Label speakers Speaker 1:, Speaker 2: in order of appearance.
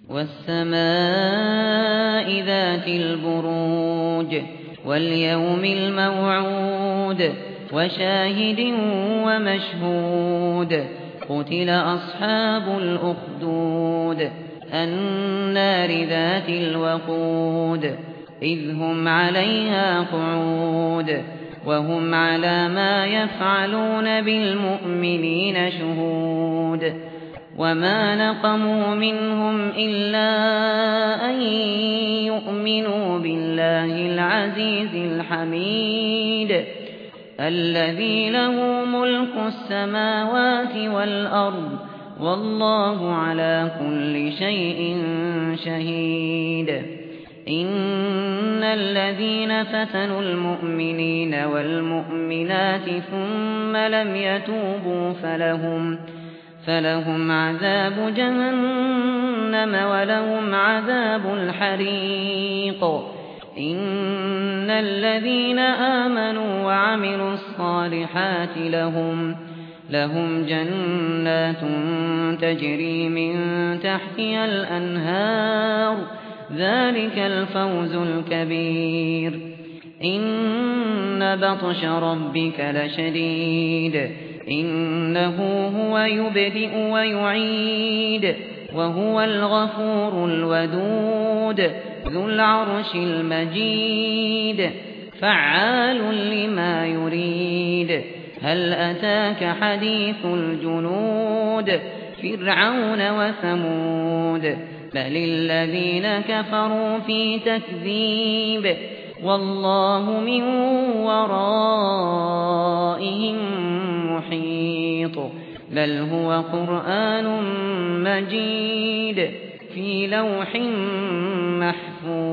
Speaker 1: والسماء ذات البروج واليوم الموعود وشاهد ومشهود قتل أصحاب الأخدود النار ذات الوقود إذ هم عليها قعود وهم على ما يفعلون بالمؤمنين شهود وما نقموا منهم إلا أن يؤمنوا بالله العزيز الحميد الذي له ملك السماوات والأرض والله على كل شيء شهيد إن الذين فتنوا المؤمنين والمؤمنات ثم لم يتوبوا فلهم عذاب جهنم ولهم عذاب الحريق إن الذين آمنوا وعملوا الصالحات لهم جنات تجري من تحتها الأنهار ذلك الفوز الكبير إن بطش ربك لشديد إنه هو يبدئ ويعيد وهو الغفور الودود ذو العرش المجيد فعال لما يريد هل أتاك حديث الجنود فرعون وثمود بل الذين كفروا في تكذيب والله من ورائهم محيط بل هو قرآن مجيد في لوح محفوظ